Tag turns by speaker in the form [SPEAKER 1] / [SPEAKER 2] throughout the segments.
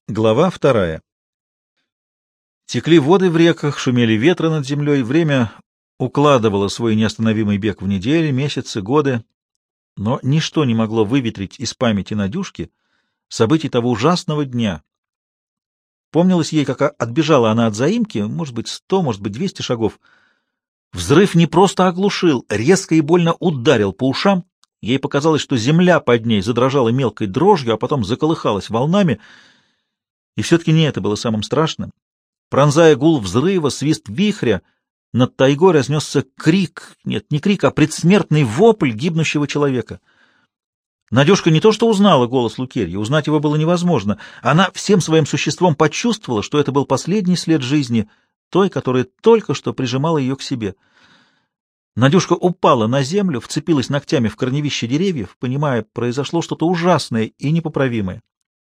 [SPEAKER 1] Глава 2. Текли воды в реках, шумели ветры над землей, время укладывало свой неостановимый бег в недели, месяцы, годы, но ничто не могло выветрить из памяти Надюшки событий того ужасного дня. Помнилось ей, как отбежала она от заимки, может быть, 100, может быть, 200 шагов. Взрыв не просто оглушил, резко и больно ударил по ушам. Ей показалось, что земля под ней задрожала мелкой дрожью, а потом заколыхалась волнами. И все-таки не это было самым страшным. Пронзая гул взрыва, свист вихря, над тайгой разнесся крик, нет, не крик, а предсмертный вопль гибнущего человека. Надюшка не то что узнала голос Лукерьи, узнать его было невозможно. Она всем своим существом почувствовала, что это был последний след жизни той, которая только что прижимала ее к себе. Надюшка упала на землю, вцепилась ногтями в корневище деревьев, понимая, произошло что-то ужасное и непоправимое.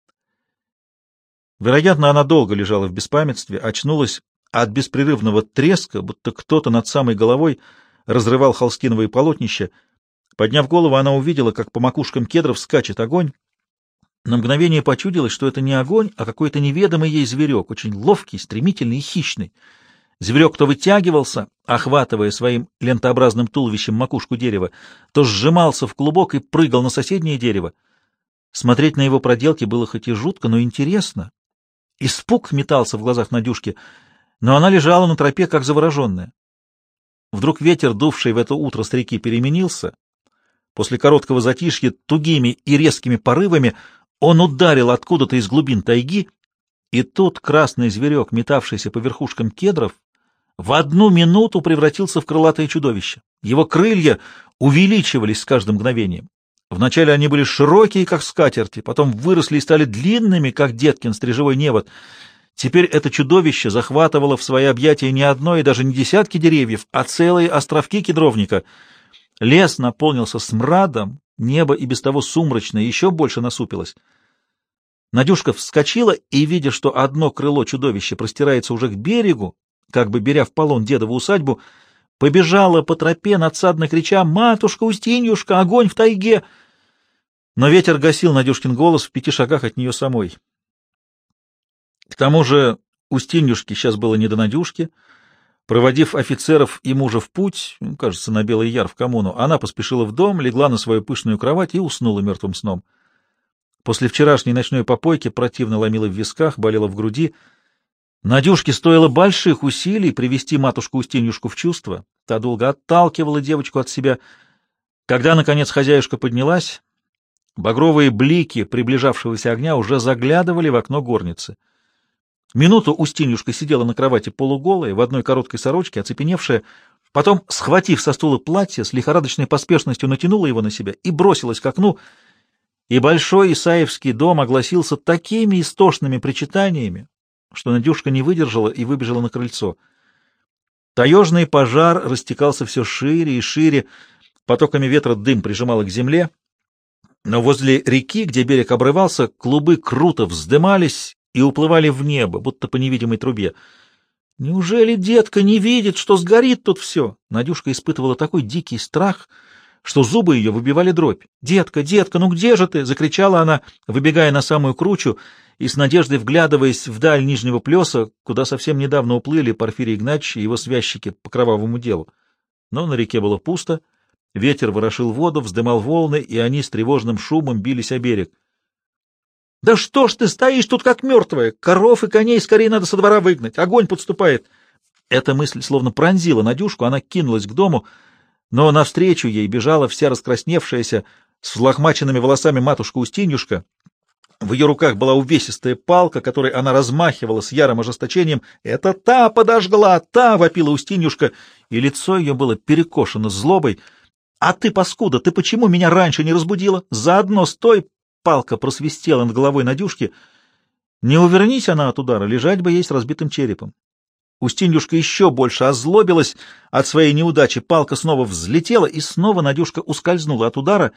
[SPEAKER 1] Вероятно, она долго лежала в беспамятстве, очнулась от беспрерывного треска, будто кто-то над самой головой разрывал холстиновые полотнища. Подняв голову, она увидела, как по макушкам кедров скачет огонь. На мгновение почудилось, что это не огонь, а какой-то неведомый ей зверек, очень ловкий, стремительный и хищный. Зверек то вытягивался, охватывая своим лентообразным туловищем макушку дерева, то сжимался в клубок и прыгал на соседнее дерево. Смотреть на его проделки было хоть и жутко, но интересно. Испуг метался в глазах Надюшки, но она лежала на тропе, как завороженная. Вдруг ветер, дувший в это утро с реки, переменился. После короткого затишья тугими и резкими порывами он ударил откуда-то из глубин тайги, и тут красный зверек, метавшийся по верхушкам кедров, в одну минуту превратился в крылатое чудовище. Его крылья увеличивались с каждым мгновением. Вначале они были широкие, как скатерти, потом выросли и стали длинными, как деткин стрижевой невод. Теперь это чудовище захватывало в свои объятия не одно и даже не десятки деревьев, а целые островки кедровника. Лес наполнился смрадом, небо и без того сумрачное еще больше насупилось. Надюшка вскочила и, видя, что одно крыло чудовища простирается уже к берегу, как бы беря в полон дедову усадьбу, побежала по тропе, надсадно крича: «Матушка Устиньюшка, огонь в тайге!» Но ветер гасил Надюшкин голос в 5 шагах от нее самой. К тому же Устиньюшке сейчас было не до Надюшки. Проводив офицеров и мужа в путь, кажется, на Белый Яр в коммуну, она поспешила в дом, легла на свою пышную кровать и уснула мертвым сном. После вчерашней ночной попойки противно ломило в висках, болело в груди. Надюшке стоило больших усилий привести матушку Устиньюшку в чувство. Та долго отталкивала девочку от себя. Когда, наконец, хозяюшка поднялась, багровые блики приближавшегося огня уже заглядывали в окно горницы. Минуту Устиньюшка сидела на кровати полуголая, в одной короткой сорочке, оцепеневшая, потом, схватив со стула платье, с лихорадочной поспешностью натянула его на себя и бросилась к окну, и большой Исаевский дом огласился такими истошными причитаниями, что Надюшка не выдержала и выбежала на крыльцо. Таежный пожар растекался все шире и шире, потоками ветра дым прижимало к земле, но возле реки, где берег обрывался, клубы круто вздымались и уплывали в небо, будто по невидимой трубе. Неужели детка не видит, что сгорит тут все? Надюшка испытывала такой дикий страх, что зубы ее выбивали дробь. «Детка, детка, ну где же ты?» — закричала она, выбегая на самую кручу и с надеждой вглядываясь вдаль нижнего плеса, куда совсем недавно уплыли Порфирий Игнатьич и его связчики по кровавому делу. Но на реке было пусто, ветер ворошил воду, вздымал волны, и они с тревожным шумом бились о берег. «Да что ж ты стоишь тут, как мертвая? Коров и коней скорее надо со двора выгнать, огонь подступает!» Эта мысль словно пронзила Надюшку, она кинулась к дому, но навстречу ей бежала вся раскрасневшаяся, с взлохмаченными волосами матушка Устиньюшка. В ее руках была увесистая палка, которой она размахивала с ярым ожесточением. «Это та подожгла, та!» — вопила Устиньюшка, и лицо ее было перекошено злобой. «А ты, паскуда, ты почему меня раньше не разбудила? Заодно стой!» Палка просвистела над головой Надюшки. Не увернись она от удара, лежать бы ей с разбитым черепом. Устиньюшка еще больше озлобилась от своей неудачи. Палка снова взлетела, и снова Надюшка ускользнула от удара.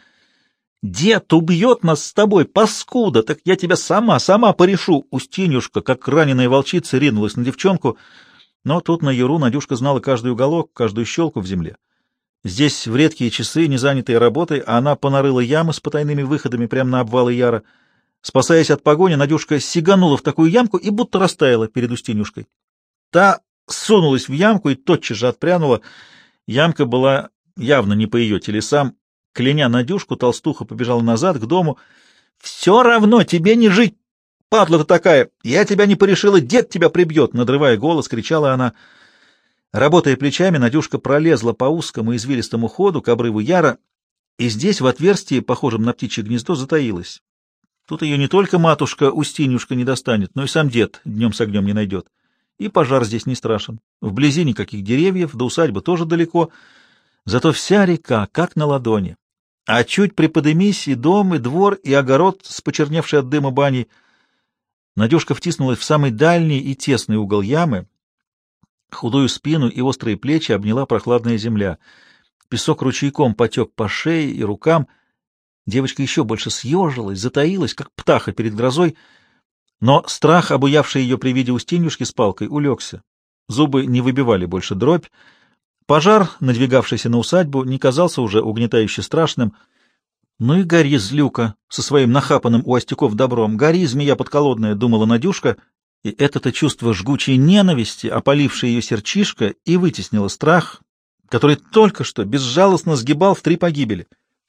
[SPEAKER 1] «Дед убьет нас с тобой, паскуда! Так я тебя сама порешу!» Устиньюшка, как раненая волчица, ринулась на девчонку, но тут на яру Надюшка знала каждый уголок, каждую щелку в земле. Здесь в редкие часы, не занятые работой, она понарыла ямы с потайными выходами прямо на обвалы яра. Спасаясь от погони, Надюшка сиганула в такую ямку и будто растаяла перед Устинюшкой. Та сунулась в ямку и тотчас же отпрянула. Ямка была явно не по ее телесам. Кляня Надюшку, толстуха побежала назад к дому. — Все равно тебе не жить, падла ты такая! Я тебя не порешила, дед тебя прибьет! — надрывая голос, кричала она. Работая плечами, Надюшка пролезла по узкому извилистому ходу к обрыву яра, и здесь, в отверстии, похожем на птичье гнездо, затаилась. Тут ее не только матушка Устинюшка не достанет, но и сам дед днем с огнем не найдет. И пожар здесь не страшен. Вблизи никаких деревьев, до усадьбы тоже далеко, зато вся река как на ладони. А чуть приподымись и дом, и двор, и огород, с почерневшей от дыма баней. Надюшка втиснулась в самый дальний и тесный угол ямы. Худую спину и острые плечи обняла прохладная земля. Песок ручейком потек по шее и рукам. Девочка еще больше съежилась, затаилась, как птаха перед грозой, но страх, обуявший ее при виде Устиньюшки с палкой, улегся. Зубы не выбивали больше дробь. Пожар, надвигавшийся на усадьбу, не казался уже угнетающе страшным. Ну и гори, злюка, со своим нахапанным у остяков добром, гори, змея подколодная, думала Надюшка, и это-то чувство жгучей ненависти, опалившее ее сердчишко, и вытеснило страх, который только что безжалостно сгибал в 3 погибели.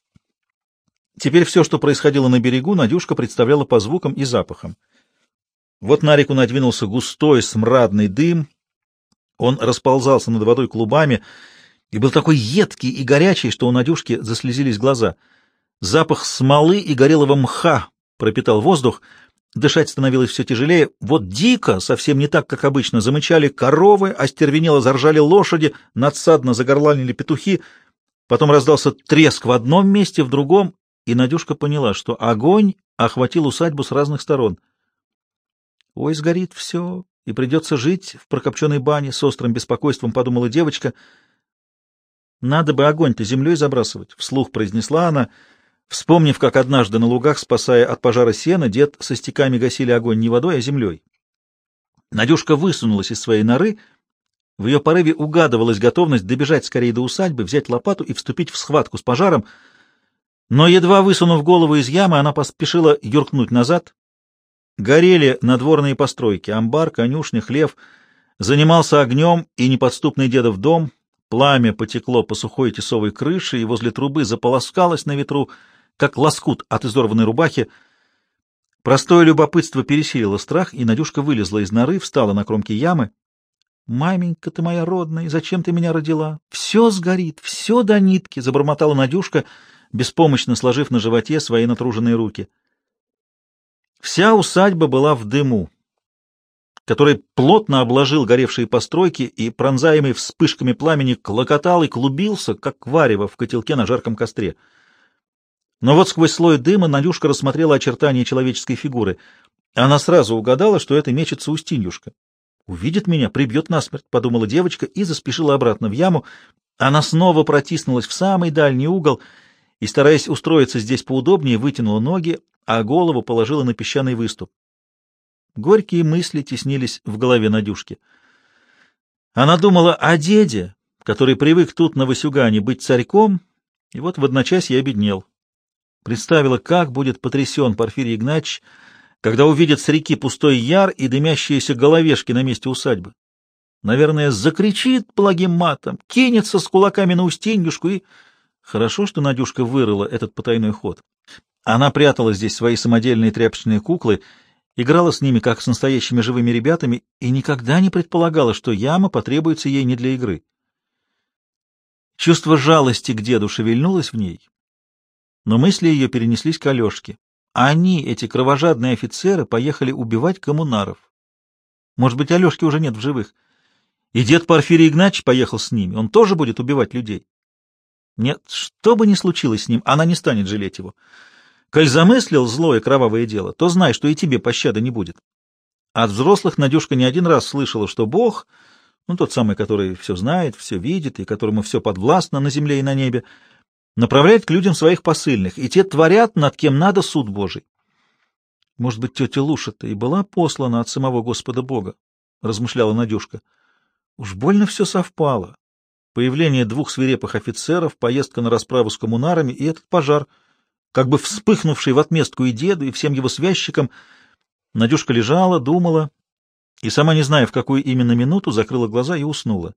[SPEAKER 1] Теперь все, что происходило на берегу, Надюшка представляла по звукам и запахам. Вот на реку надвинулся густой смрадный дым, он расползался над водой клубами и был такой едкий и горячий, что у Надюшки заслезились глаза. Запах смолы и горелого мха пропитал воздух, дышать становилось все тяжелее. Вот дико, совсем не так, как обычно, замычали коровы, остервенело заржали лошади, надсадно загорланили петухи, потом раздался треск в одном месте, в другом, и Надюшка поняла, что огонь охватил усадьбу с разных сторон. «Ой, сгорит все, и придется жить в прокопченной бане», — с острым беспокойством подумала девочка. «Надо бы огонь-то землей забрасывать», — вслух произнесла она, вспомнив, как однажды на лугах, спасая от пожара сена, дед со стеками гасили огонь не водой, а землей. Надюшка высунулась из своей норы. В ее порыве угадывалась готовность добежать скорее до усадьбы, взять лопату и вступить в схватку с пожаром, но, едва высунув голову из ямы, она поспешила юркнуть назад. Горели надворные постройки, амбар, конюшня, хлев. Занимался огнем и неподступный дедов дом. Пламя потекло по сухой тесовой крыше и возле трубы заполоскалось на ветру, как лоскут от изорванной рубахи. Простое любопытство пересилило страх, и Надюшка вылезла из норы, встала на кромке ямы. «Маменька ты моя родная, зачем ты меня родила? Все сгорит, все до нитки!» — забормотала Надюшка, беспомощно сложив на животе свои натруженные руки. Вся усадьба была в дыму, который плотно обложил горевшие постройки и, пронзаемый вспышками пламени, клокотал и клубился, как варево в котелке на жарком костре. Но вот сквозь слой дыма Надюшка рассмотрела очертания человеческой фигуры. Она сразу угадала, что это мечется Устиньюшка. «Увидит меня, прибьет насмерть», — подумала девочка и заспешила обратно в яму. Она снова протиснулась в самый дальний угол и, стараясь устроиться здесь поудобнее, вытянула ноги, а голову положила на песчаный выступ. Горькие мысли теснились в голове Надюшки. Она думала о деде, который привык тут на Васюгане быть царьком, и вот в одночасье обеднел. Представила, как будет потрясен Порфирий Игнатьич, когда увидит с реки пустой яр и дымящиеся головешки на месте усадьбы. Наверное, закричит благим матом, кинется с кулаками на Устиньюшку и... Хорошо, что Надюшка вырыла этот потайной ход. Она прятала здесь свои самодельные тряпочные куклы, играла с ними, как с настоящими живыми ребятами, и никогда не предполагала, что яма потребуется ей не для игры. Чувство жалости к деду шевельнулось в ней, но мысли ее перенеслись к Алешке. Они, эти кровожадные офицеры, поехали убивать коммунаров. Может быть, Алешки уже нет в живых. И дед Порфирий Игнатьич поехал с ними, он тоже будет убивать людей. Нет, что бы ни случилось с ним, она не станет жалеть его. Коль замыслил злое кровавое дело, то знай, что и тебе пощады не будет. От взрослых Надюшка не один раз слышала, что Бог, тот самый, который все знает, все видит и которому все подвластно на земле и на небе, направляет к людям своих посыльных, и те творят, над кем надо, суд Божий. Может быть, тетя Луша-то и была послана от самого Господа Бога, размышляла Надюшка. Уж больно все совпало. Появление 2 свирепых офицеров, поездка на расправу с коммунарами и этот пожар. как бы вспыхнувший в отместку и деду, и всем его связчикам. Надюшка лежала, думала, и, сама не зная, в какую именно минуту, закрыла глаза и уснула.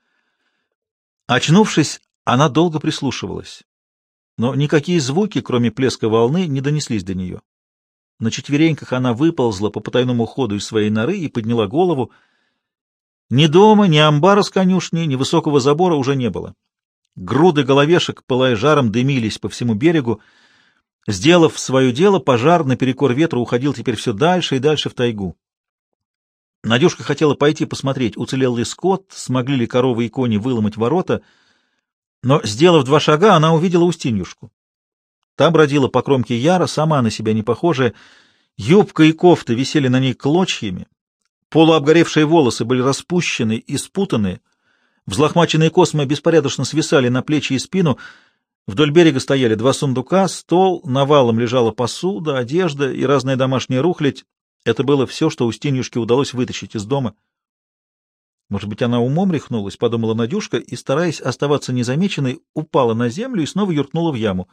[SPEAKER 1] Очнувшись, она долго прислушивалась, но никакие звуки, кроме плеска волны, не донеслись до нее. На четвереньках она выползла по потайному ходу из своей норы и подняла голову. Ни дома, ни амбара с конюшней, ни высокого забора уже не было. Груды головешек, пылая жаром, дымились по всему берегу. Сделав свое дело, пожар наперекор ветру уходил теперь все дальше и дальше в тайгу. Надюшка хотела пойти посмотреть, уцелел ли скот, смогли ли коровы и кони выломать ворота, но, сделав 2 шага, она увидела Устиньюшку. Та бродила по кромке яра, сама на себя не похожая, юбка и кофта висели на ней клочьями, полуобгоревшие волосы были распущены и спутаны, взлохмаченные космы беспорядочно свисали на плечи и спину. Вдоль берега стояли 2 сундука, стол, навалом лежала посуда, одежда и разная домашняя рухлядь. Это было все, что Устиньюшке удалось вытащить из дома. Может быть, она умом рехнулась, подумала Надюшка, и, стараясь оставаться незамеченной, упала на землю и снова юркнула в яму.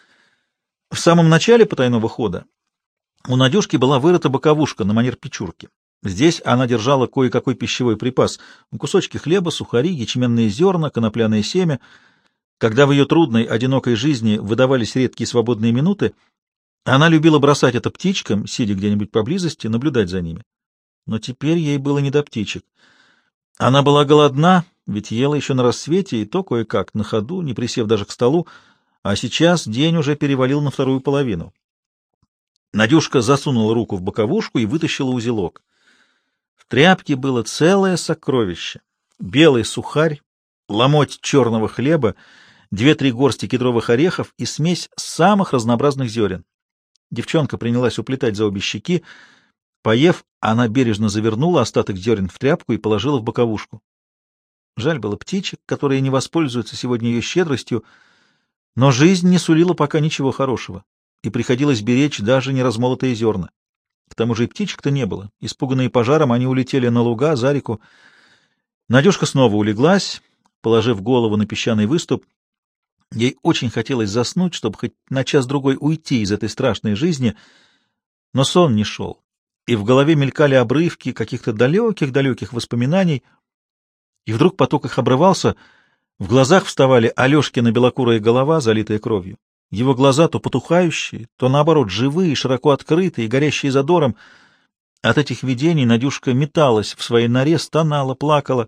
[SPEAKER 1] В самом начале потайного хода у Надюшки была вырыта боковушка на манер печурки. Здесь она держала кое-какой пищевой припас: кусочки хлеба, сухари, ячменные зерна, конопляное семя. Когда в ее трудной, одинокой жизни выдавались редкие свободные минуты, она любила бросать это птичкам, сидя где-нибудь поблизости, наблюдать за ними. Но теперь ей было не до птичек. Она была голодна, ведь ела еще на рассвете, и то кое-как, на ходу, не присев даже к столу, а сейчас день уже перевалил на вторую половину. Надюшка засунула руку в боковушку и вытащила узелок. В тряпке было целое сокровище: белый сухарь, ломоть черного хлеба, 2-3 горсти кедровых орехов и смесь самых разнообразных зерен. Девчонка принялась уплетать за обе щеки. Поев, она бережно завернула остаток зерен в тряпку и положила в боковушку. Жаль было птичек, которые не воспользуются сегодня ее щедростью, но жизнь не сулила пока ничего хорошего, и приходилось беречь даже неразмолотые зерна. К тому же и птичек-то не было. Испуганные пожаром, они улетели на луга, за реку. Надюшка снова улеглась, положив голову на песчаный выступ. Ей очень хотелось заснуть, чтобы хоть на час-другой уйти из этой страшной жизни, но сон не шел, и в голове мелькали обрывки каких-то далеких-далеких воспоминаний, и вдруг поток их обрывался, в глазах вставали Алешкина белокурая голова, залитая кровью. Его глаза то потухающие, то, наоборот, живые, широко открытые, горящие задором. От этих видений Надюшка металась в своей норе, стонала, плакала.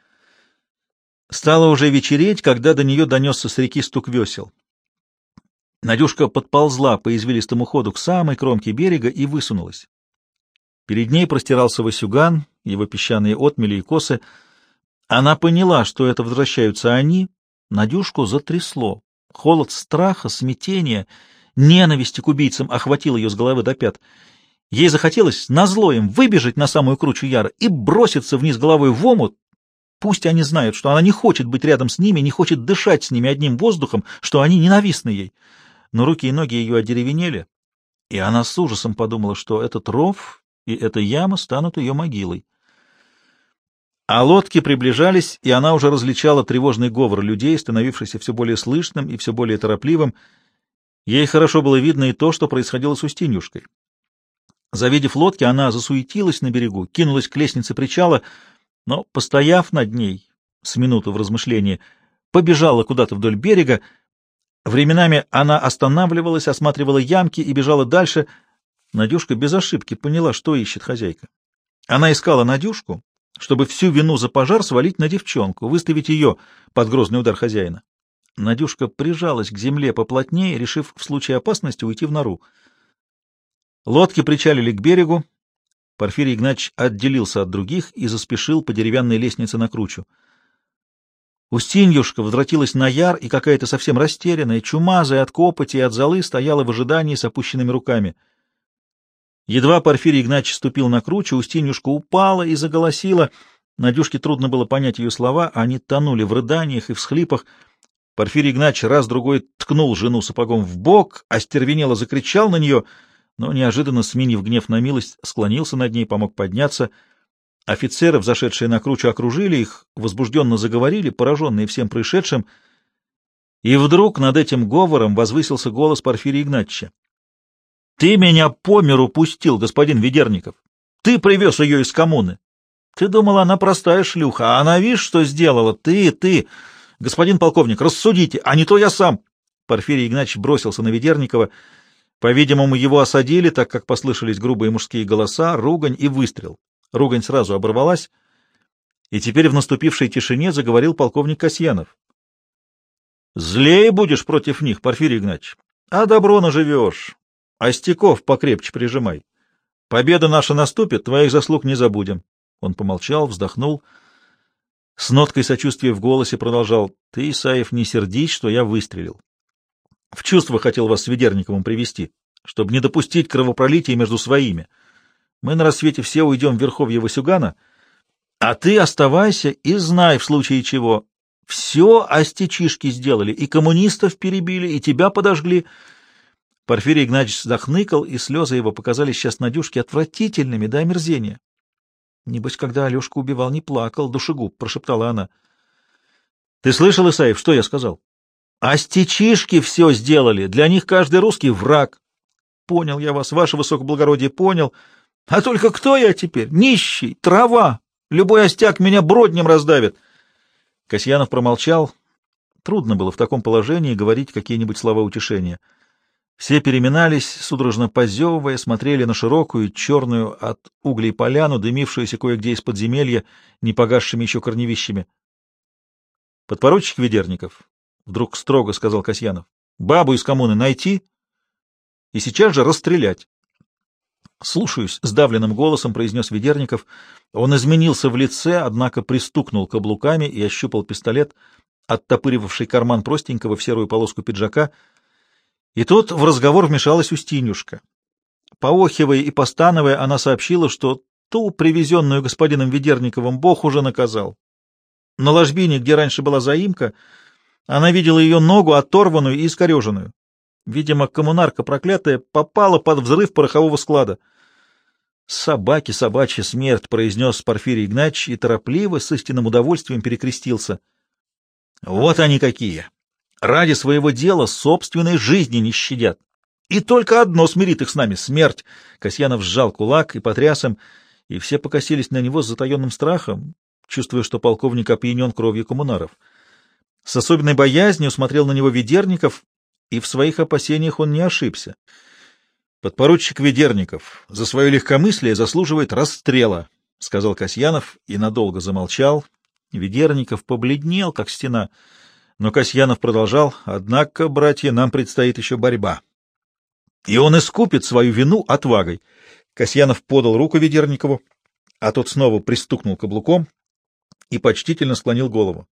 [SPEAKER 1] Стало уже вечереть, когда до нее донесся с реки стук весел. Надюшка подползла по извилистому ходу к самой кромке берега и высунулась. Перед ней простирался Васюган, его песчаные отмели и косы. Она поняла, что это возвращаются они. Надюшку затрясло. Холод страха, смятения, ненависти к убийцам охватил ее с головы до пят. Ей захотелось назло им выбежать на самую кручу яра и броситься вниз головой в омут. Пусть они знают, что она не хочет быть рядом с ними, не хочет дышать с ними одним воздухом, что они ненавистны ей. Но руки и ноги ее одеревенели, и она с ужасом подумала, что этот ров и эта яма станут ее могилой. А лодки приближались, и она уже различала тревожный говор людей, становившийся все более слышным и все более торопливым. Ей хорошо было видно и то, что происходило с Устиньюшкой. Завидев лодки, она засуетилась на берегу, кинулась к лестнице причала, но, постояв над ней с минуту в размышлении, побежала куда-то вдоль берега. Временами она останавливалась, осматривала ямки и бежала дальше. Надюшка без ошибки поняла, что ищет хозяйка. Она искала Надюшку, чтобы всю вину за пожар свалить на девчонку, выставить ее под грозный удар хозяина. Надюшка прижалась к земле поплотнее, решив в случае опасности уйти в нору. Лодки причалили к берегу. Порфирий Игнатьич отделился от других и заспешил по деревянной лестнице на кручу. Устиньюшка возвратилась на яр, и какая-то совсем растерянная, чумазая от копоти и от золы, стояла в ожидании с опущенными руками. Едва Порфирий Игнатьич ступил на кручу, Устиньюшка упала и заголосила. Надюшке трудно было понять ее слова, они тонули в рыданиях и всхлипах. Порфирий Игнатьич раз-другой ткнул жену сапогом в бок, остервенело закричал на нее, но, неожиданно сменив гнев на милость, склонился над ней, помог подняться. Офицеры, взошедшие на кручу, окружили их, возбужденно заговорили, пораженные всем происшедшим. И вдруг над этим говором возвысился голос Порфирия Игнатьевича. — Ты меня по миру пустил, господин Ведерников. Ты привез ее из коммуны. Ты думал, она простая шлюха, а она, видишь, что сделала? Ты... Господин полковник, рассудите, а не то я сам. Порфирий Игнатьевич бросился на Ведерникова. По-видимому, его осадили, так как послышались грубые мужские голоса, ругань и выстрел. Ругань сразу оборвалась, и теперь в наступившей тишине заговорил полковник Касьянов. — Злее будешь против них, Порфирий Игнатьевич, а добро наживешь. Остяков покрепче прижимай. Победа наша наступит, твоих заслуг не забудем. Он помолчал, вздохнул. С ноткой сочувствия в голосе продолжал. — Ты, Исаев, не сердись, что я выстрелил. В чувство хотел вас с Ведерниковым привести, чтобы не допустить кровопролития между своими. Мы на рассвете все уйдем в верховье Васюгана, а ты оставайся и знай, в случае чего. Все остечишки сделали, и коммунистов перебили, и тебя подожгли. Порфирий Игнатьевич захныкал, и слезы его показались сейчас Надюшке отвратительными до омерзения. — Небось, когда Алешку убивал, не плакал, душегуб, — прошептала она. — Ты слышал, Исаев, что я сказал? Остечишки все сделали, для них каждый русский враг. Понял я вас, ваше высокоблагородие, понял. А только кто я теперь? Нищий, трава. Любой остяк меня броднем раздавит. Касьянов промолчал. Трудно было в таком положении говорить какие-нибудь слова утешения. Все переминались, судорожно позевывая, смотрели на широкую, черную от углей поляну, дымившуюся кое-где из подземелья, не погасшими еще корневищами. — Подпоручик Ведерников, — вдруг строго сказал Касьянов, — бабу из коммуны найти и сейчас же расстрелять. — Слушаюсь, — сдавленным голосом произнес Ведерников. Он изменился в лице, однако пристукнул каблуками и ощупал пистолет, оттопыривавший карман простенького в серую полоску пиджака. И тут в разговор вмешалась Устинюшка. Поохивая и постановая, она сообщила, что ту, привезенную господином Ведерниковым, Бог уже наказал. На ложбине, где раньше была заимка, она видела ее ногу оторванную и искореженную. Видимо, коммунарка проклятая попала под взрыв порохового склада. «Собаки, собачья смерть», — произнес Порфирий Игнатьевич и торопливо, с истинным удовольствием перекрестился. «Вот они какие! Ради своего дела собственной жизни не щадят. И только одно смирит их с нами — смерть». Касьянов сжал кулак и потряс им, и все покосились на него с затаенным страхом, чувствуя, что полковник опьянен кровью коммунаров. С особенной боязнью смотрел на него Ведерников, и в своих опасениях он не ошибся. «Подпоручик Ведерников за свое легкомыслие заслуживает расстрела», — сказал Касьянов и надолго замолчал. Ведерников побледнел, как стена, но Касьянов продолжал: «Однако, братья, нам предстоит еще борьба, и он искупит свою вину отвагой». Касьянов подал руку Ведерникову, а тот снова пристукнул каблуком и почтительно склонил голову.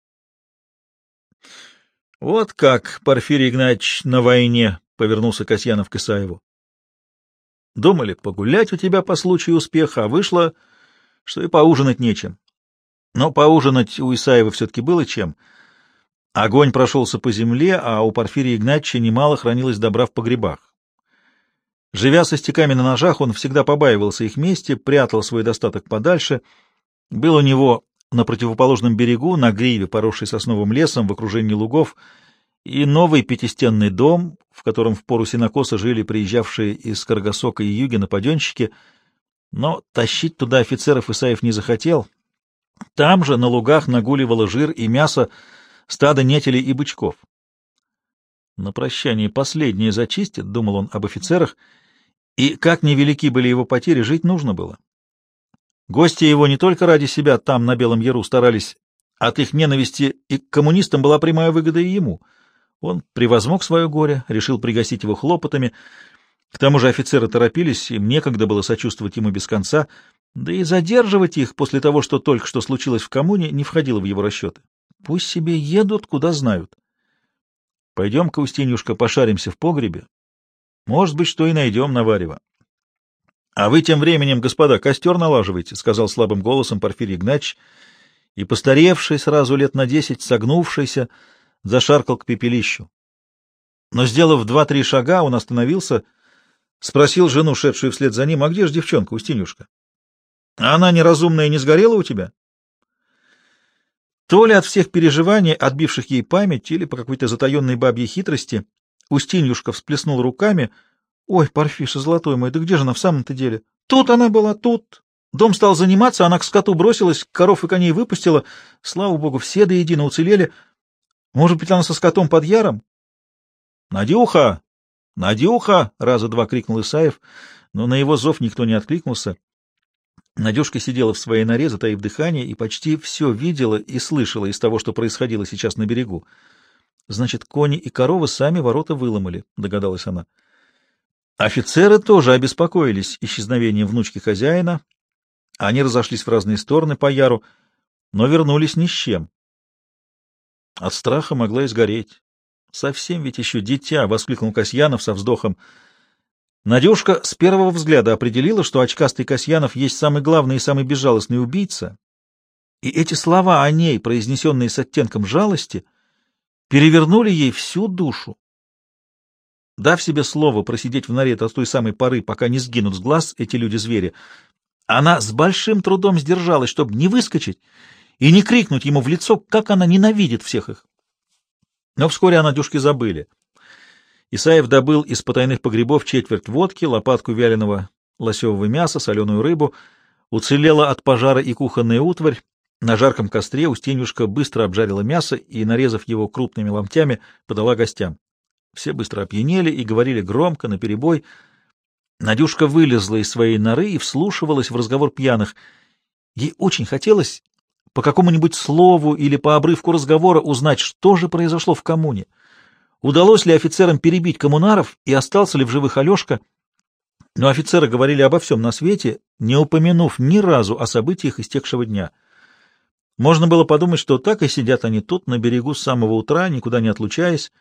[SPEAKER 1] «Вот как, Порфирий Игнатьевич, на войне», — повернулся Касьянов к Исаеву. «Думали погулять у тебя по случаю успеха, а вышло, что и поужинать нечем». Но поужинать у Исаева все-таки было чем. Огонь прошелся по земле, а у Порфирия Игнатьевича немало хранилось добра в погребах. Живя со стеками на ножах, он всегда побаивался их мести, прятал свой достаток подальше. Был у него на противоположном берегу, на гриве, поросшей сосновым лесом, в окружении лугов, и новый пятистенный дом, в котором в пору сенокоса жили приезжавшие из Каргасока и Югина паденщики, но тащить туда офицеров Исаев не захотел. Там же на лугах нагуливало жир и мясо стадо нетелей и бычков. На прощание последнее зачистит, — думал он об офицерах, и, как невелики были его потери, жить нужно было. Гости его не только ради себя там, на Белом Яру, старались, от их ненависти и к коммунистам была прямая выгода и ему. Он превозмог свое горе, решил пригасить его хлопотами. К тому же офицеры торопились, им некогда было сочувствовать ему без конца, да и задерживать их после того, что только что случилось в коммуне, не входило в его расчеты. Пусть себе едут, куда знают. Пойдем-ка, Устиньюшка, пошаримся в погребе. Может быть, что и найдем на варево. — А вы тем временем, господа, костер налаживайте, — сказал слабым голосом Порфирий Игнатьевич, и, постаревший сразу лет на 10, согнувшийся, зашаркал к пепелищу. Но, сделав 2-3 шага, он остановился, спросил жену, шедшую вслед за ним: — А где же девчонка, Устиньюшка? Она неразумная не сгорела у тебя? То ли от всех переживаний, отбивших ей память, или по какой-то затаенной бабьей хитрости, Устиньюшка всплеснула руками. «Ой, Парфиша, золотой мой, да где же она в самом-то деле? Тут она была, тут!» Дом стал заниматься, она к скоту бросилась, коров и коней выпустила. Слава богу, все до единого уцелели. Может быть, она со скотом под яром? — Надюха! Надюха! — раза два крикнул Исаев, но на его зов никто не откликнулся. Надюшка сидела в своей норе, затаив дыхание, и почти все видела и слышала из того, что происходило сейчас на берегу. Значит, кони и коровы сами ворота выломали, — догадалась она. Офицеры тоже обеспокоились исчезновением внучки хозяина. Они разошлись в разные стороны по яру, но вернулись ни с чем. От страха могла и сгореть. Совсем ведь еще дитя, — воскликнул Касьянов со вздохом. Надюшка с первого взгляда определила, что очкастый Касьянов есть самый главный и самый безжалостный убийца, и эти слова о ней, произнесенные с оттенком жалости, перевернули ей всю душу. Дав себе слово просидеть в норе до той самой поры, пока не сгинут с глаз эти люди-звери, она с большим трудом сдержалась, чтобы не выскочить и не крикнуть ему в лицо, как она ненавидит всех их. Но вскоре о Надюшке забыли. Исаев добыл из потайных погребов четверть водки, лопатку вяленого лосевого мяса, соленую рыбу. Уцелела от пожара и кухонная утварь. На жарком костре Устиньюшка быстро обжарила мясо и, нарезав его крупными ломтями, подала гостям. Все быстро опьянели и говорили громко, наперебой. Надюшка вылезла из своей норы и вслушивалась в разговор пьяных. Ей очень хотелось по какому-нибудь слову или по обрывку разговора узнать, что же произошло в коммуне. Удалось ли офицерам перебить коммунаров и остался ли в живых Алешка? Но офицеры говорили обо всем на свете, не упомянув ни разу о событиях истекшего дня. Можно было подумать, что так и сидят они тут, на берегу с самого утра, никуда не отлучаясь,